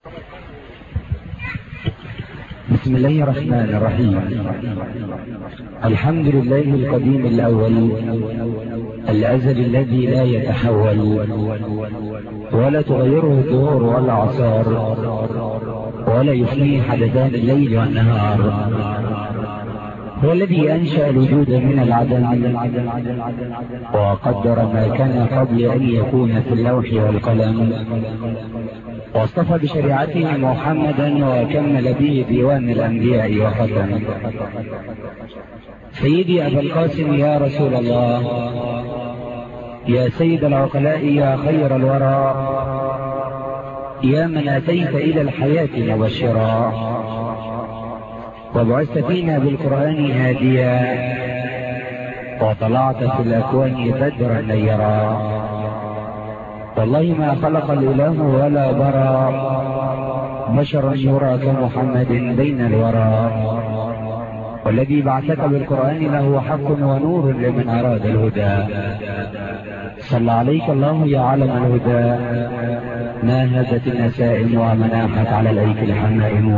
بسم الله الرحمن الرحيم. الحمد لله القديم الأول الأزل الذي لا يتحول ولا تغيره الدهور ولا عصار ولا يفنيه حدثان الليل والنهار. هو الذي أنشأ الوجود من العدم وقدر ما كان قبل أن يكون في اللوح والقلم، واصطفى بشريعته محمدا وكمل به ديوان الأنبياء وختم. سيدي أبا القاسم يا رسول الله، يا سيد العقلاء، يا خير الورى، يا من أتيت إلى الحياة مبشرا وبعثت فينا بالقرآن هاديا وطلعت في الأكوان بدرا نيرا. والله ما خلق الإله ولا برى بشرا يرى كمحمد بين الورى، والذي بعثك بالقرآن له حق ونور لمن أراد الهدى. صلى عليك الله يا علم الهدى، ما هدت النسائم ومناحت على الأيك الحمائم.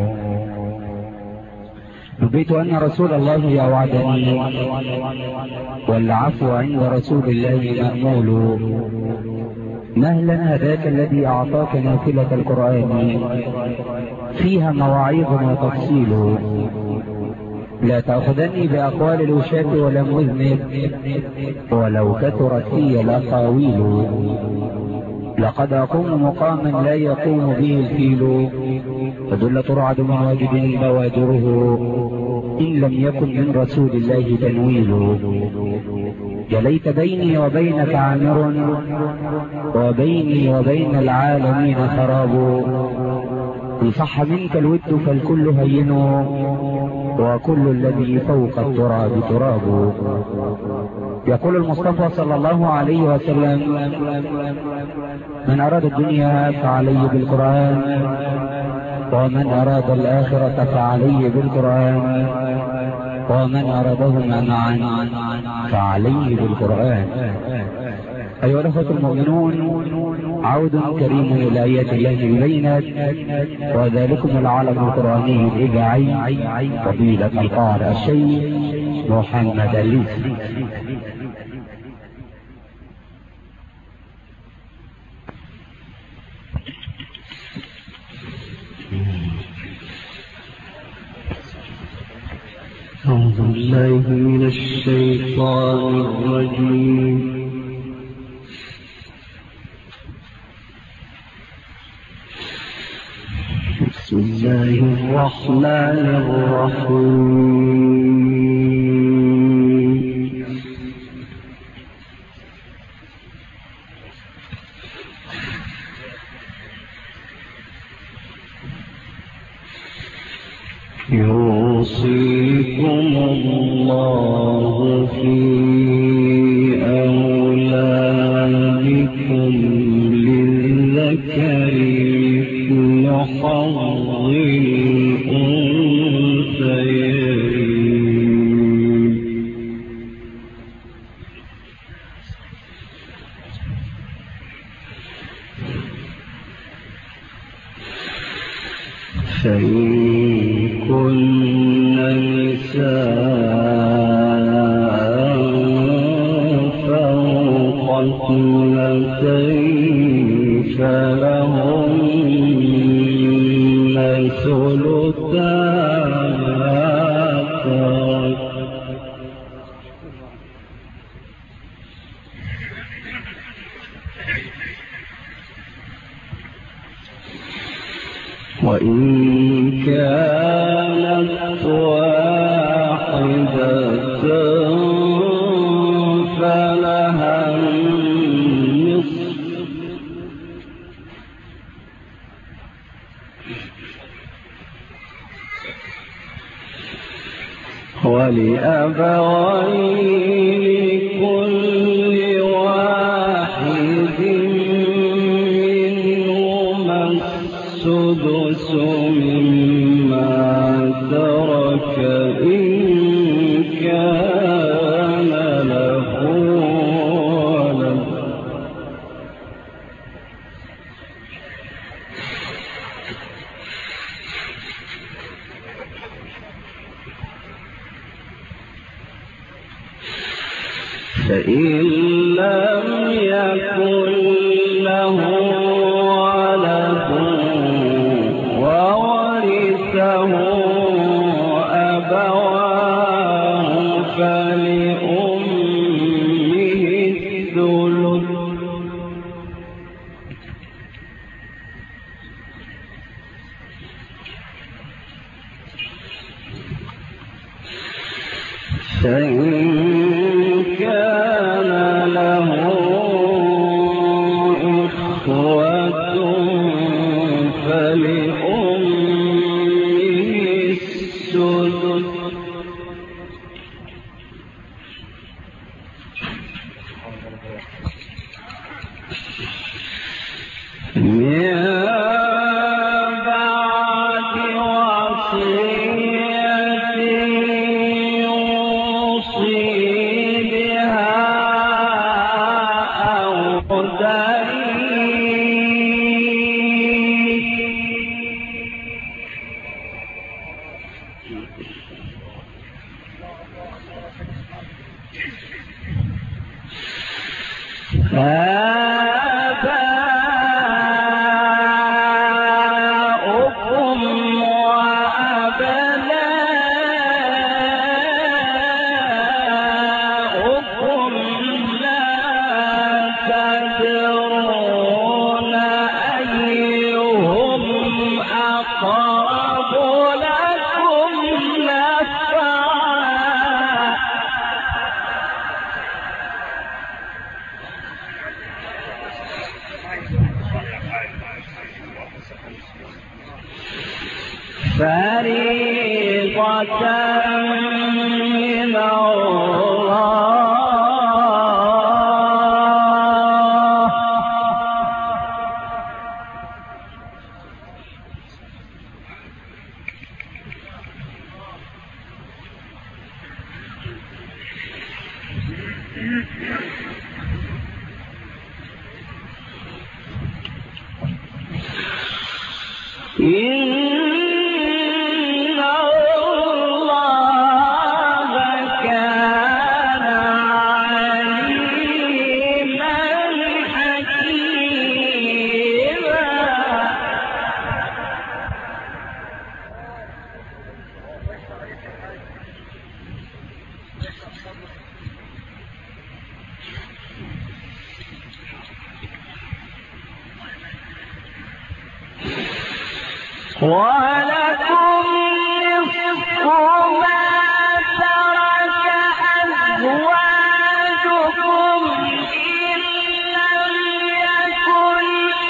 نبيت أن رسول الله يوعدني والعفو عند رسول الله مأمول. مهلا هداك الذي أعطاك نافلة القرآن فيها مواعيظ وتفصيل. لا تأخذني بأقوال الوشاة ولم أذنب ولو كثرت في الأقاويل. لقد أقوم مقاما لا يقوم به الفيل، فدل ترعد من واجد بوادره إن لم يكن من رسول الله تنويل. جليت بيني وبينك عامر وبيني وبين العالمين خراب. إن صح منك الود فالكل هين وكل الذي فوق التراب تراب. يقول المصطفى صلى الله عليه وسلم: من أراد الدنيا فعليه بالقرآن، ومن أراد الآخرة فعليه بالقرآن، ومن أرادهما معا فعليه بالقرآن. أيها الأخوة المؤمنون، عود كريم إلى آيات الله البينات، وذلكم العالم القرآني الإذاعي فضيلة القارئ الشيخ محمد الليثي. أعوذ بالله من الشيطان الرجيم. بسم الله الرحمن الرحيم. يوصيكم الله في أولادكم للذكر مثل حظ الأنثيين. فإن كن نساء فوق اثنتين فلهن ثلثا ما ترك، وإن كانت واحدة فلها النصف، ولأبويه لكل واحد منهما السدس مما ترك إن كان له ولد. فإن لم يكن له ولد وورثه أبواه فلأمه الثلث فإن كان له إخوة فلأمه السدس من بعد وصية يوصي بها أو دين آباؤكم وأبناؤكم لا تدرون أيهم أقرب لكم نفعا فريضة من الله إن الله كان عليما حكيما ولكم نصف ما ترك أزواجكم إن لم يكن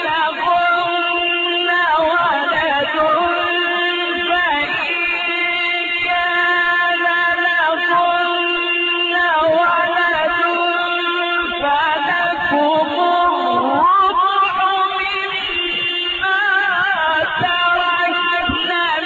لهن ولد فإن كان لهن ولد فلكم الربع مما تركن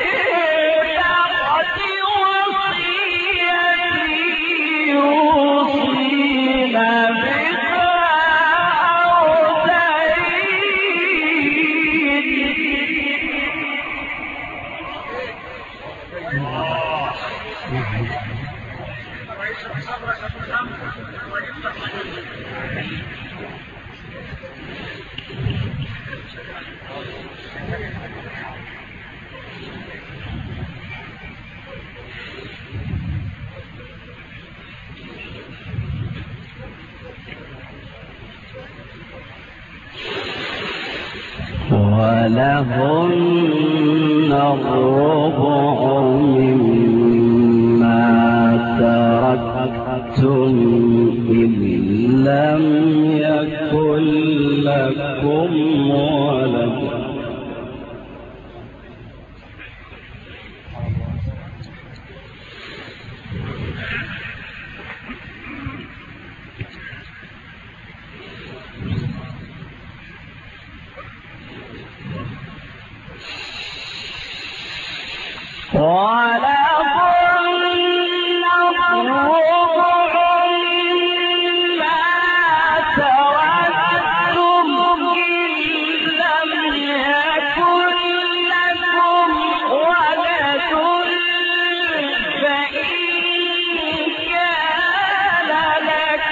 ولهن الربع مما تركتم إن لم يكن لكم ولد ولهن الربع مما تركتم إن لم يكن لكم ولد فإن كان لكم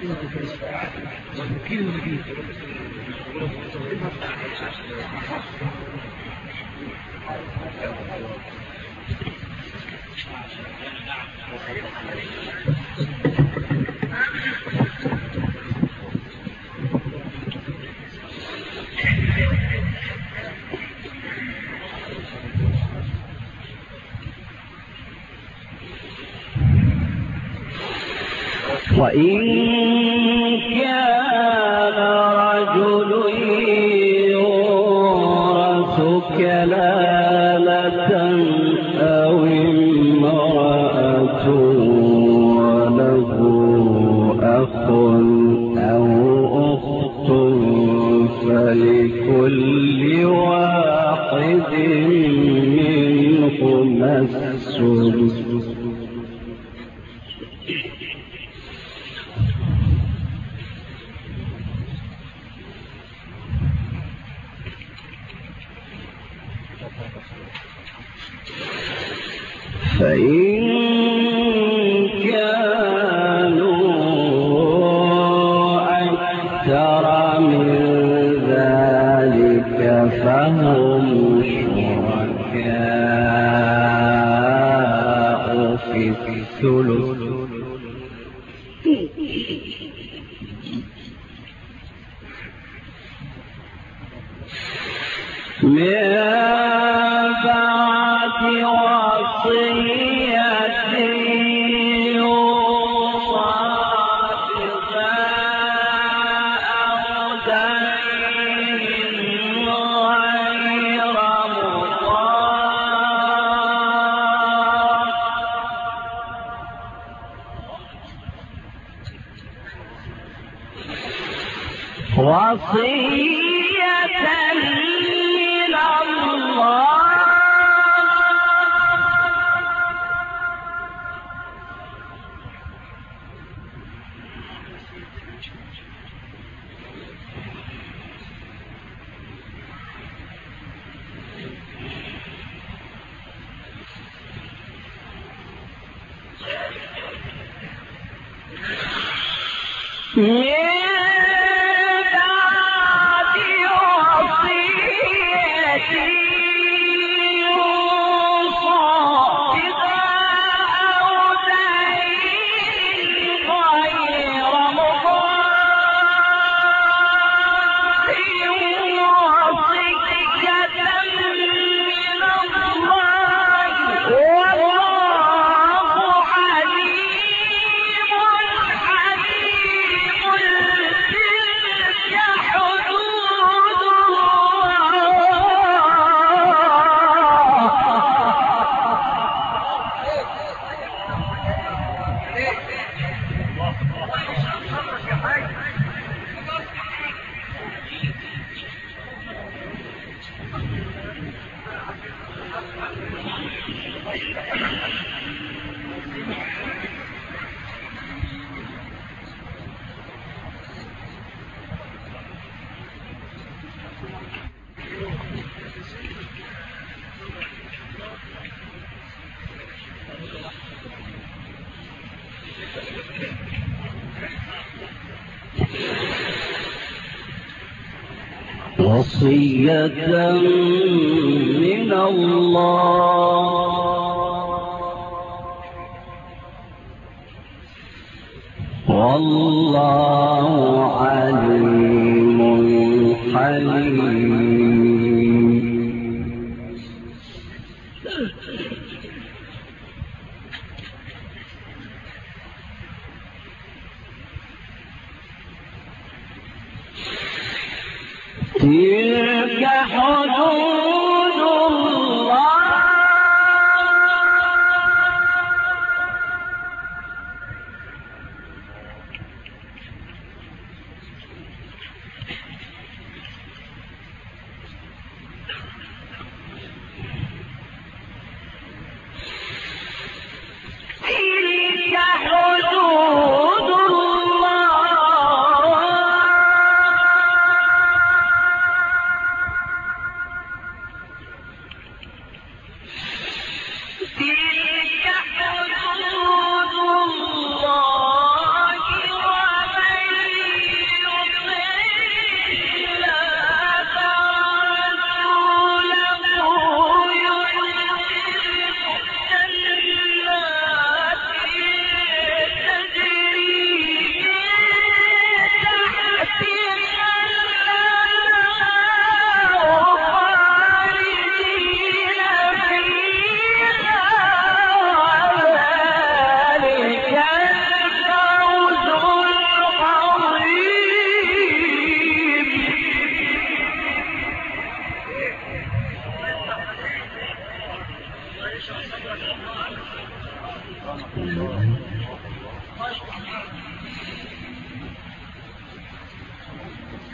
وإن كان رجل يورث كلالة أو امرأة وله أخ أو أخت فلكل واحد منهما السدس فإن كانوا أكثر من ذلك فهم شركاء في الثلث من بعد وصية يوصى بها أو دين غير مضار وصية من الله وصية من الله والله عليم حليم. تلك حدود الله تلك حدود الله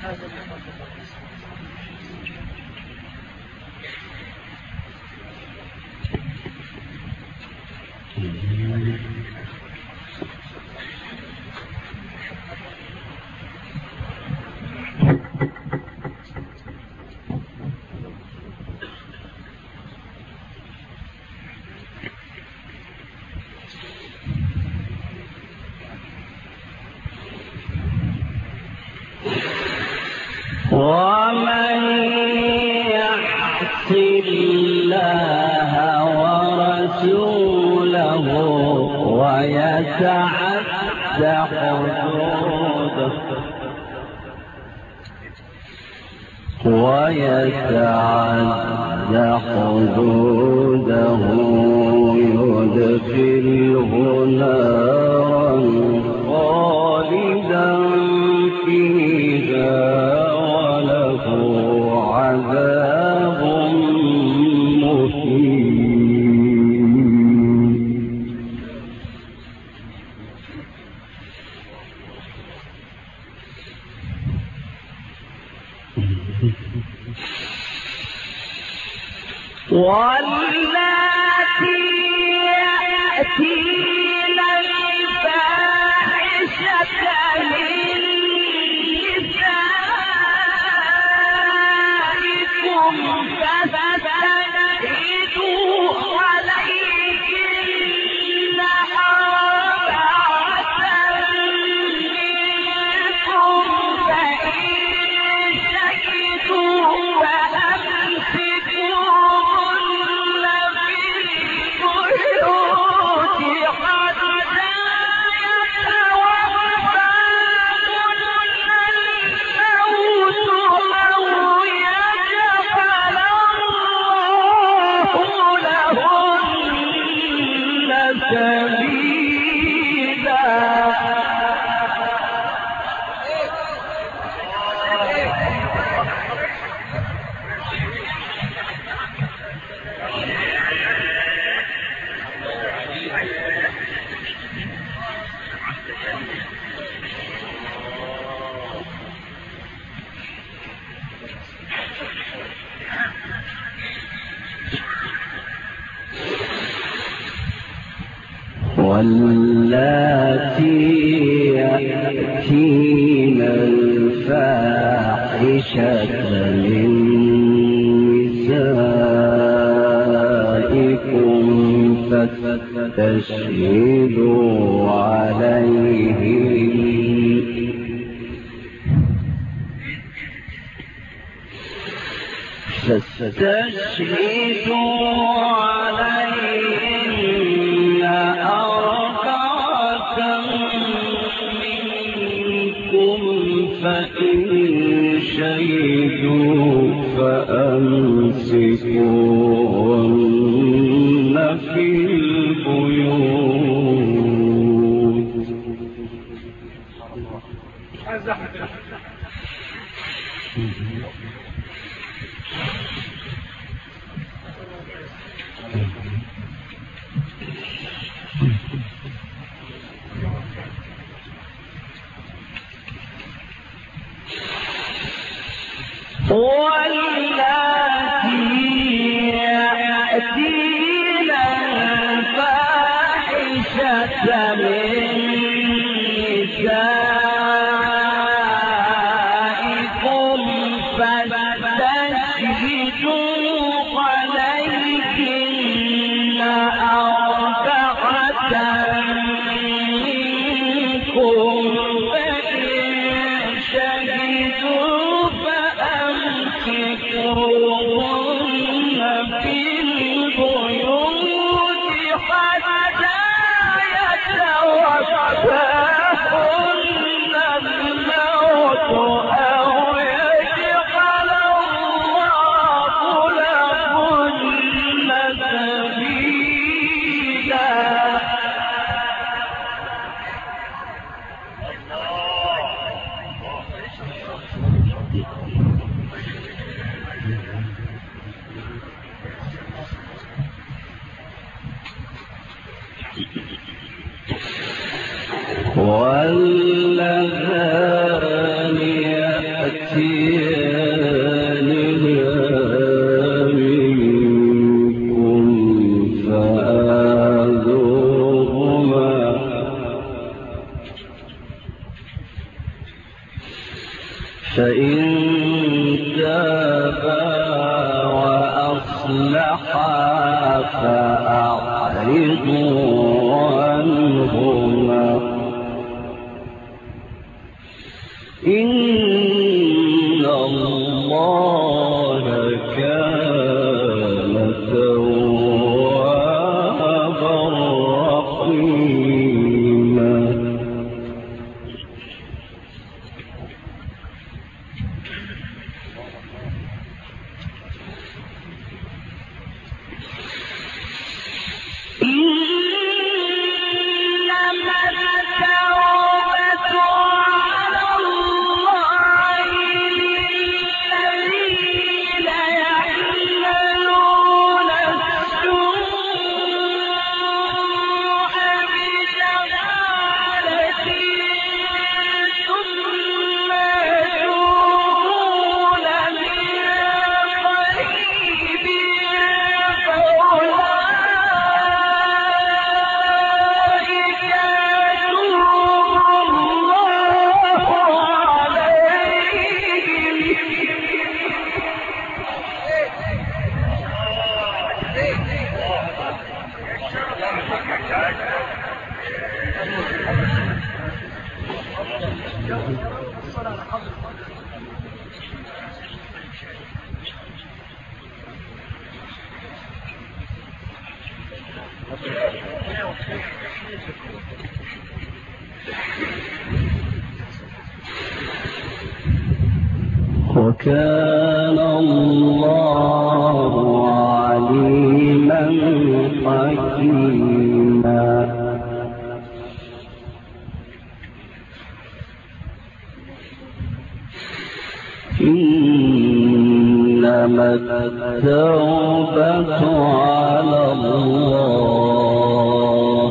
ومن يعص الله ورسوله ويتعد حدوده يدخله نارا خالدا فيها وله عذاب مهين. واللاتي يأتين الفاحشة من نسائكم فاستشهدوا عليهن أربعة منكم فإن شهدوا فأمسكوهن في البيوت حتى يتوفاهن الموت أو يجعل الله لهن سبيلا. واللاتي يأتين الفاحشة من نسائكم فاستشهدوا عليهن أربعة منكم فإن شهدوا فأمسكوهن في البيوت. واللاتي يأتين الفاحشة من نسائكم فاستشهدوا عليهن أربعة منكم فإن شهدوا فأمسكوهن في البيوت حتى يتوفاهن الموت أو يجعل الله لهن سبيلا. واللذان يأتيان فإن تابا وأصلحا فأعرضوا عنهما إن الله كان توابا رحيما. وكان الله عليما حكيما. إنما التوبة على الله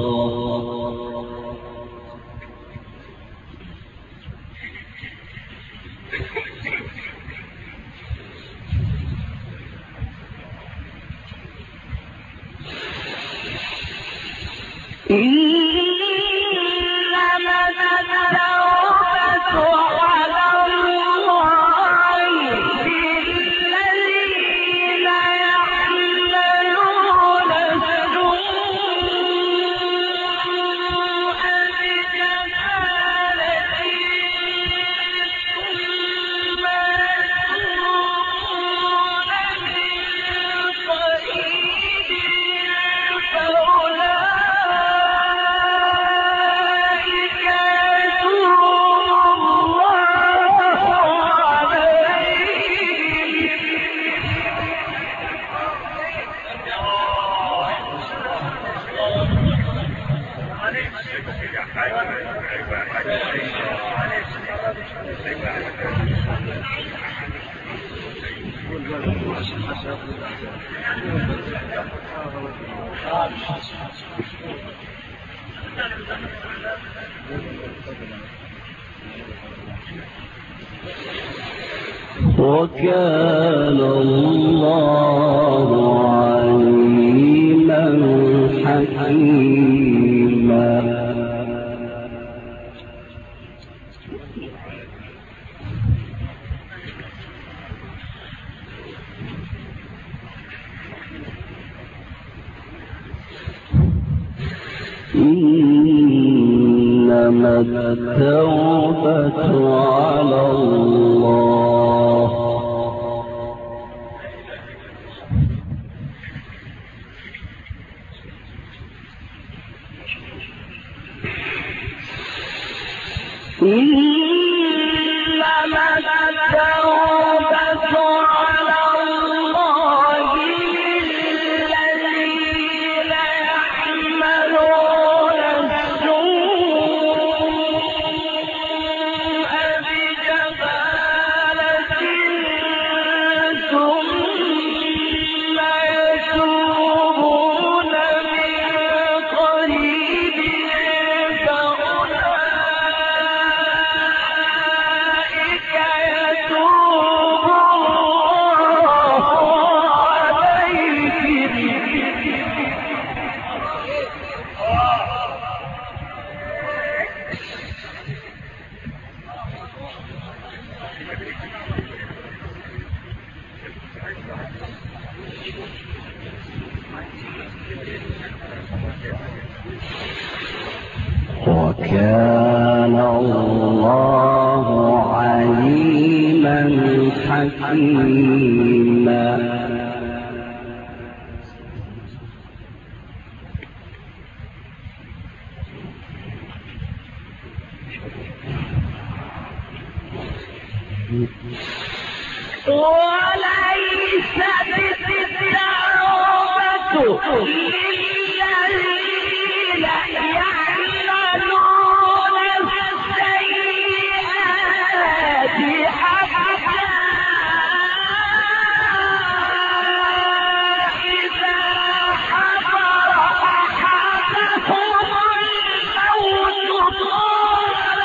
وكان الله عليما حكيما. إنما التوبة على الله حكيما. وليس بالتوبة للذين يعملون السيئات حتى إذا حضر أحدهم الموت قال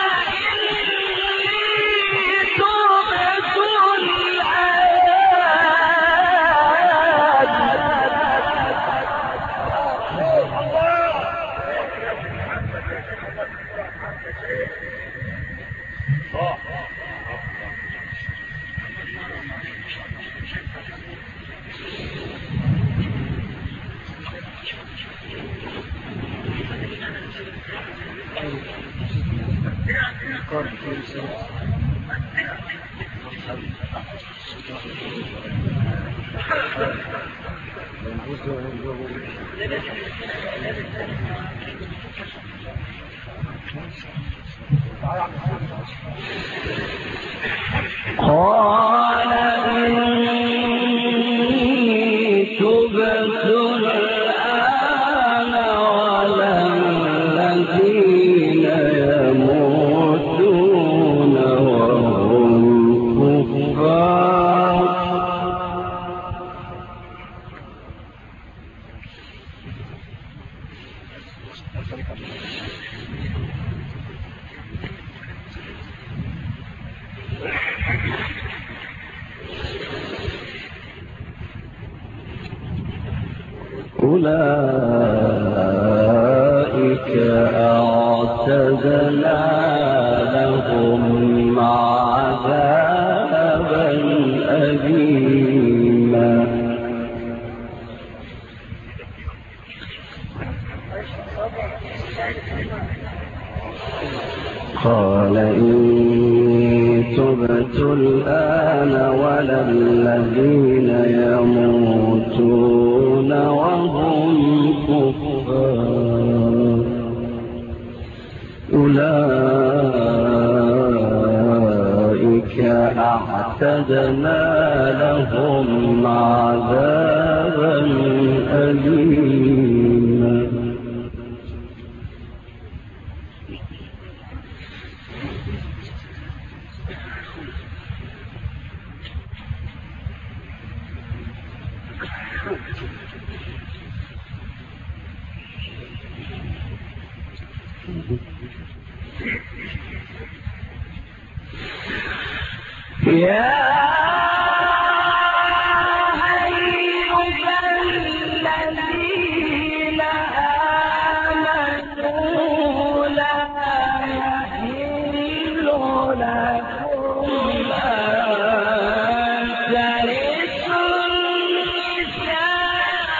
إني تبت قال إني تبت الآن ولا الذين يموتون وهم كفار. أولئك أعتدنا لهم عذابا أليما. قال إني تبت الآن ولا الذين يموتون وهم كفار. أولئك أعتدنا لهم عذابا أليما. يا أيها الذين آمنوا لا يحل لكم أن ترثوا النساء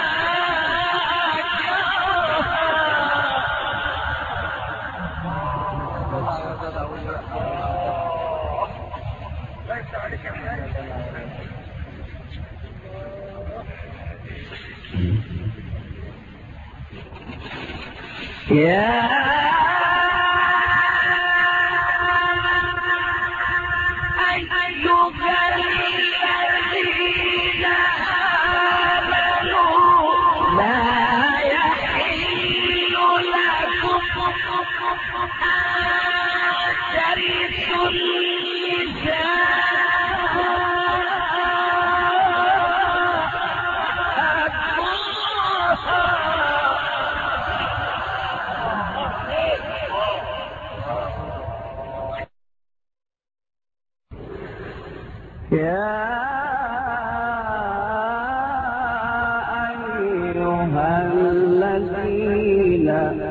يا أيها الذين آمنوا لا يحل لكم أن ترثوا النساء يا أيها الذين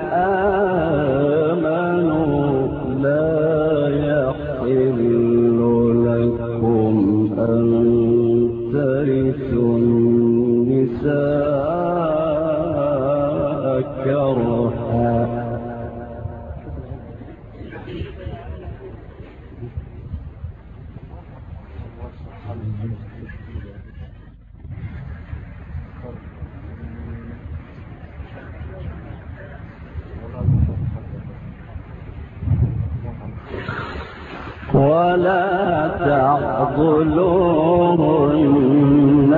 آمنوا لا يحل لكم أن ترثوا النساء كرها ولا تعضلوهن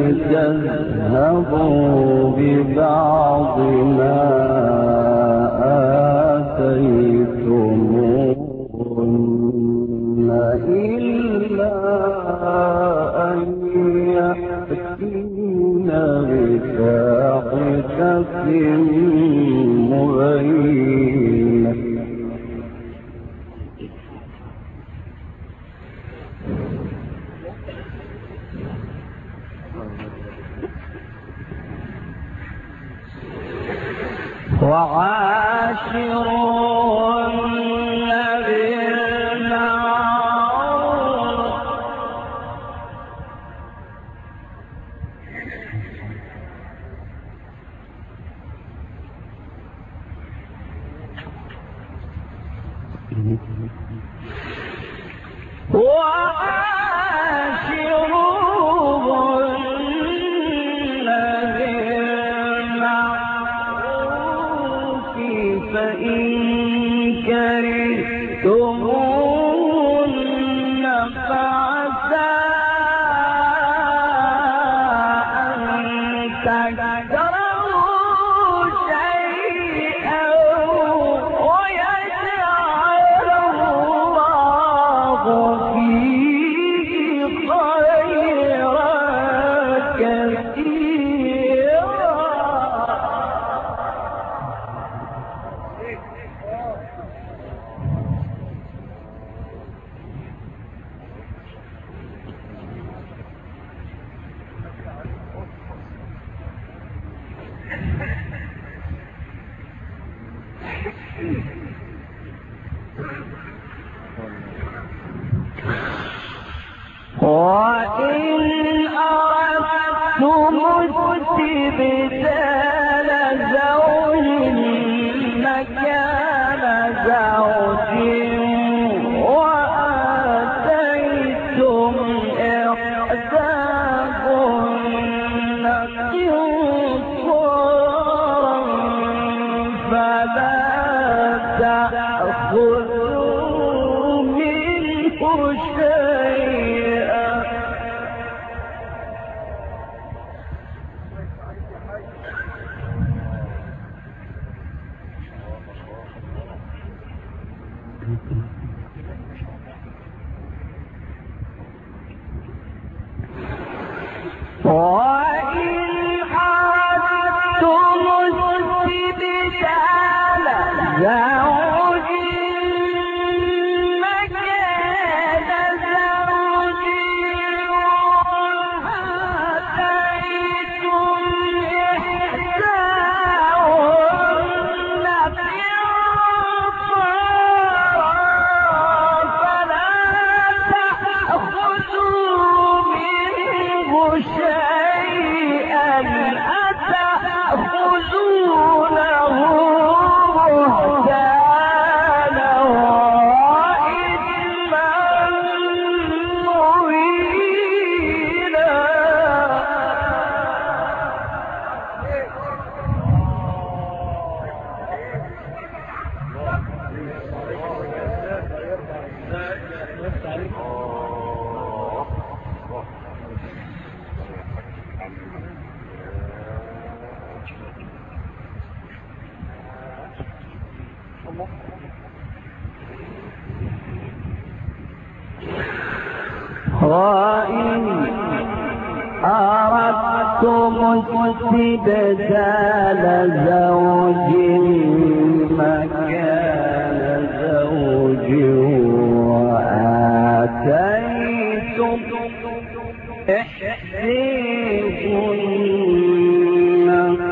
لتذهبوا ببعض ما آتيتموهن إلا أن يأتين بفاحشة مبينة وعاشروهن بالمعروف فإن كرهتموهن فعسى أن تكرهوا شيئا ويجعل الله فيه خيرا كثيرا. وإن أردتم استبدال زوج مكان زوج وآتيتم إحداهن قنطارا فلا تأخذوا منه شيئا. وإن أردتم استبدال زوج مكان زوج وآتيتم إحداهن قنطارا فلا تأخذوا منه شيئا أتأخذونه بهتانا وإثما مبينا. وإن أردتم استبدال زوج مكان زوج وآتيتم إحداهن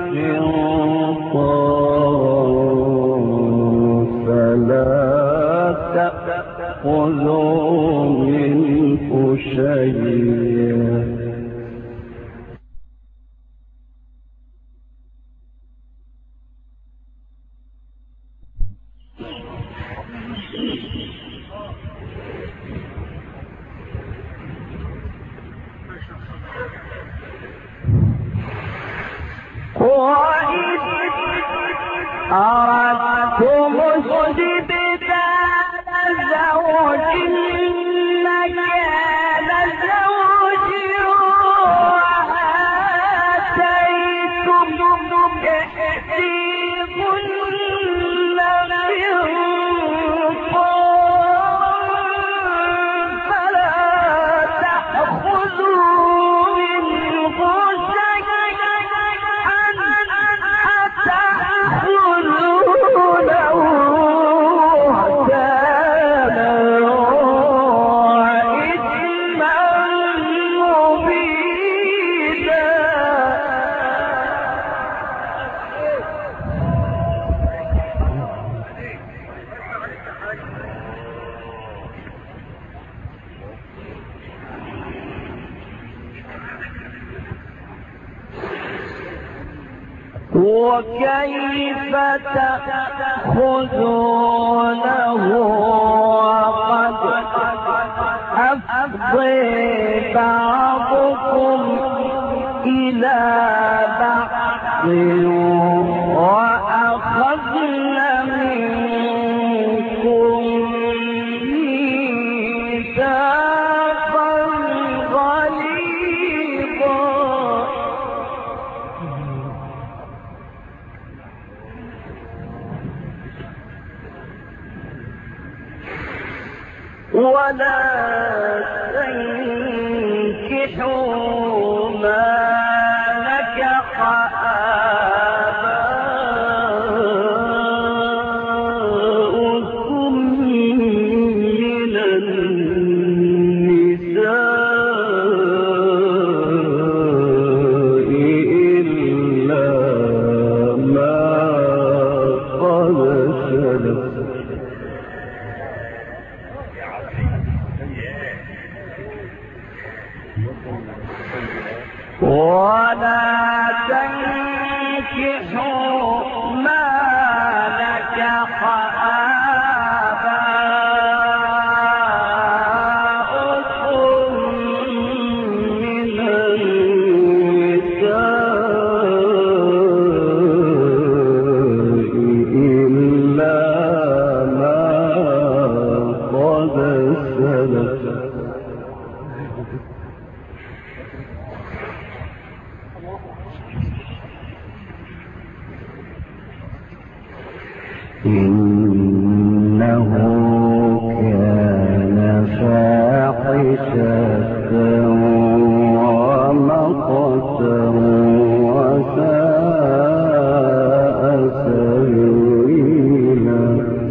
قنطارا فلا تأخذوا منه شيئا. وإذ أردتم استبدال زوج وكيف تأخذونه وقد أفضي بعضكم إلى بعض وأخذن منكم ميثاقا غليظا ولا تنكحوا ما نكح آباؤكم من النساء إلا ما قد سلف ولا تنكحوا ما نكح آباؤكم من النساء إلا ما قد سلف إنه كان فاحشة ومقتا وساء سبيلا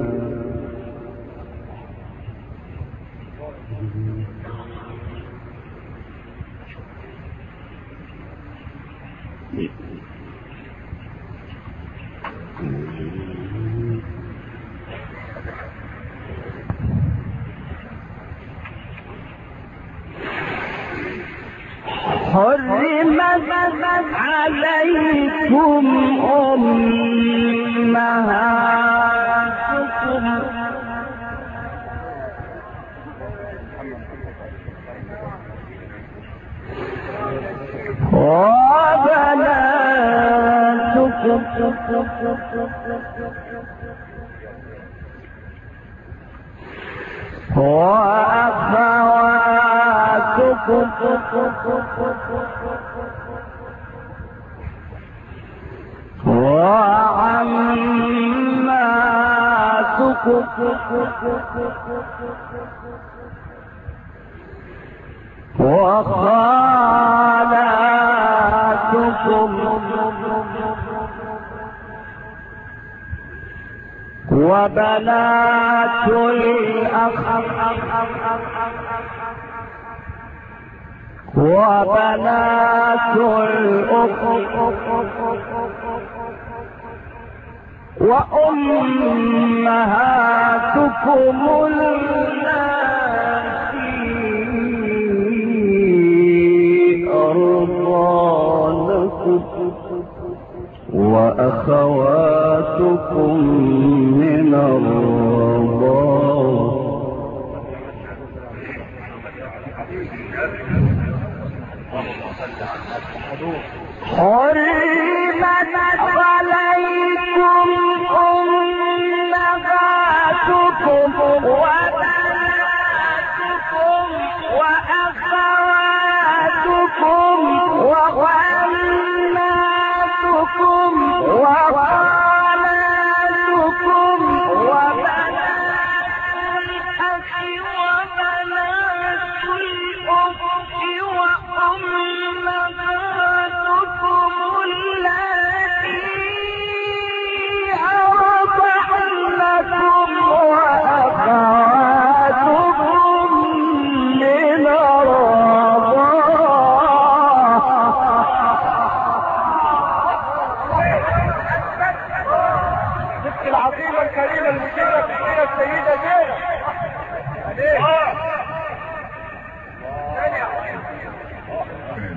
حرمت عليكم أمهاتكم وبناتكم وأخواتكم وعماتكم وخالاتكم وبنات الأخ وبنات الأخت وأمهاتكم اللاتي أرضعنكم وأخواتكم من الرضاعة حرمت عليكم أمهاتكم وبناتكم وأخواتكم وعماتكم وخالاتكم وبنات الأخ وبنات الأخت وأمهاتكم اللاتي أرضعنكم وأخواتكم من الرضاعة العظيمة الكريمة المشيرة فيها السيدة زينب عليه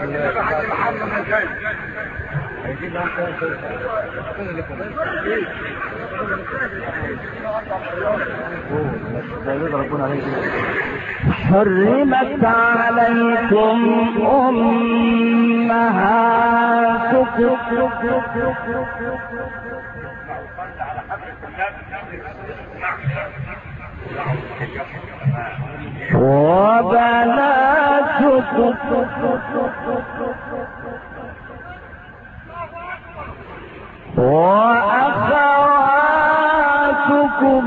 حرمت عليكم أمهاتكم وبناتكم وأخواتكم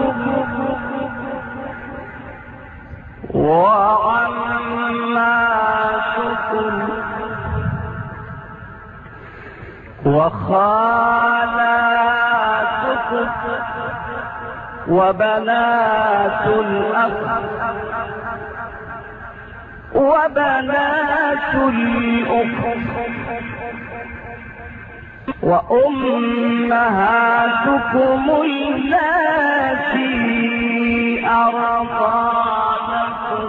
وعماتكم وخالاتكم وبنات الأخ وبنات الأخت وأمهاتكم اللاتي أرضعنكم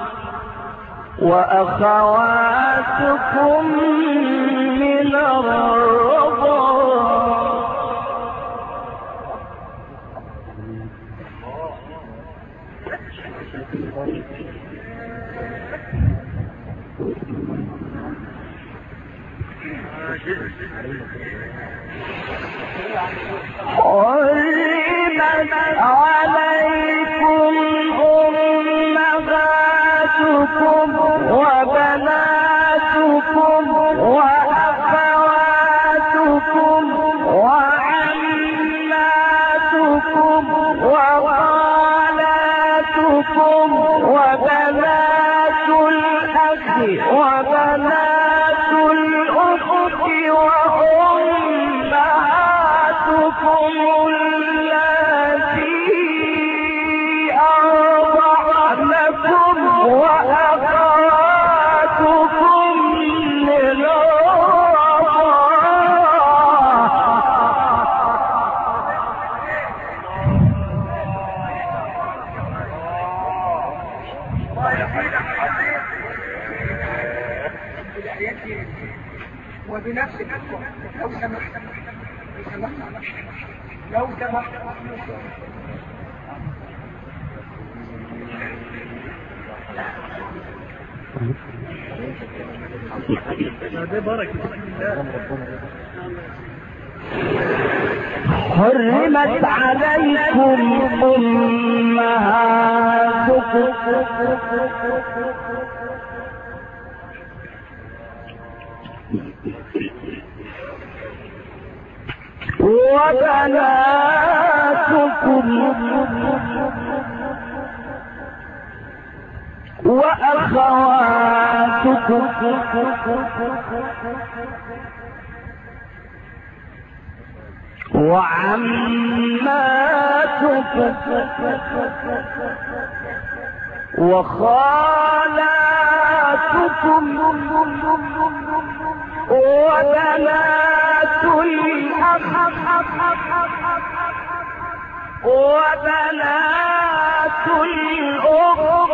وأخواتكم من الرضاعة حرمت عليكم أمهاتكم وبناتكم وأخواتكم وعماتكم وخالاتكم وبنات الأخ وبنات الأخت وأمهاتكم اللاتي أرضعنكم وأخواتكم من الرضاعة وبنفسك لو سمحت لو سمحت حرمت عليكم أمهاتكم وبناتكم وأخواتكم وعماتكم وخالاتكم وبنات الأخ وبنات الأخت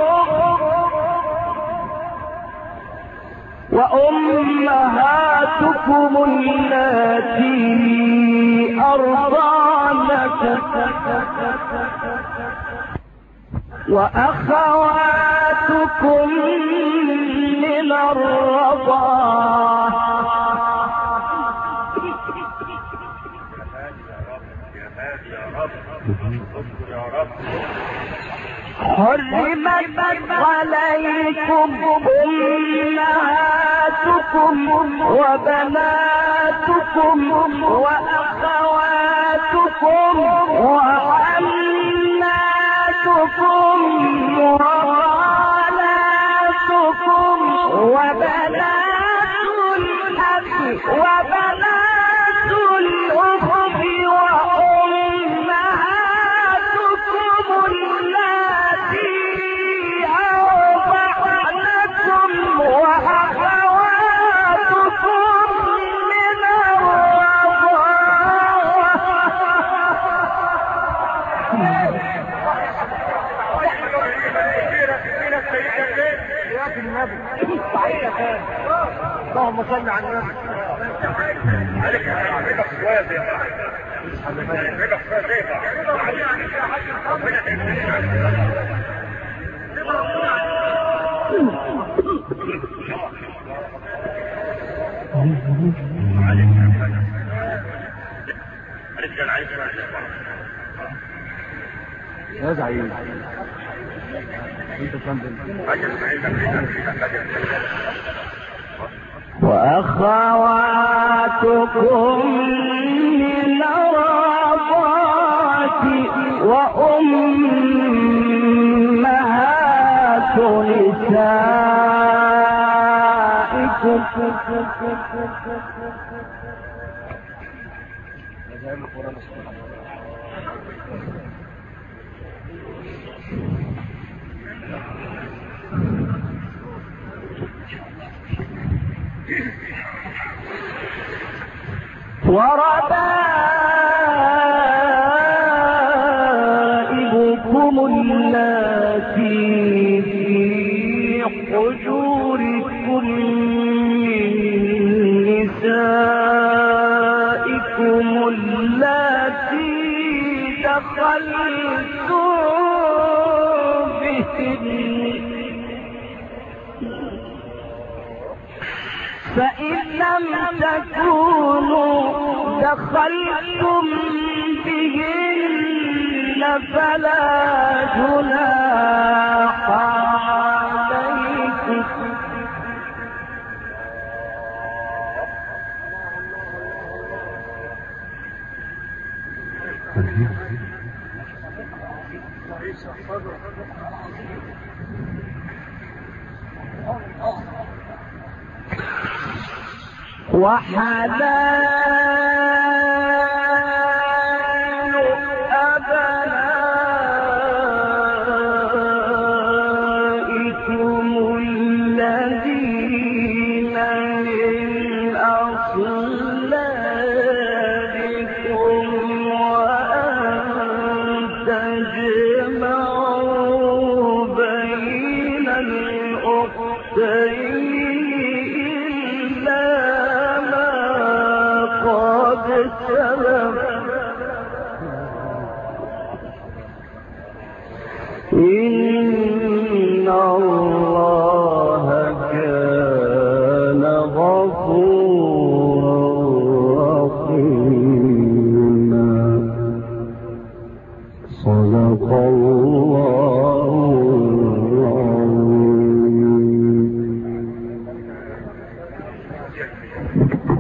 وأمهاتكم اللاتي أرضعنكم وأخواتكم من الرضاعة حرمت عليكم أمهاتكم وبناتكم وأخواتكم وعماتكم وخالاتكم وبنات الأخ وبنات الأخت وأمهاتكم اللاتي أرضعنكم وأخواتكم من الرضاعة اللهم صل على النبي. عليك عيبك شويه زي بعض. عيبك شويه زي بعض. يا زعيم انت وأخواتكم من الرضاعة وأمهات نسائكم وربائبكم التي في حجوركم من نسائكم التي دخلتم بهن فإن لم تكونوا دخلتم بهن فلا جناح عليكم وحلال أبنائكم الذين من أصلابكم وأن تجمعوا بين الأختين إن الله كان غفورا رحيما صدق الله العظيم.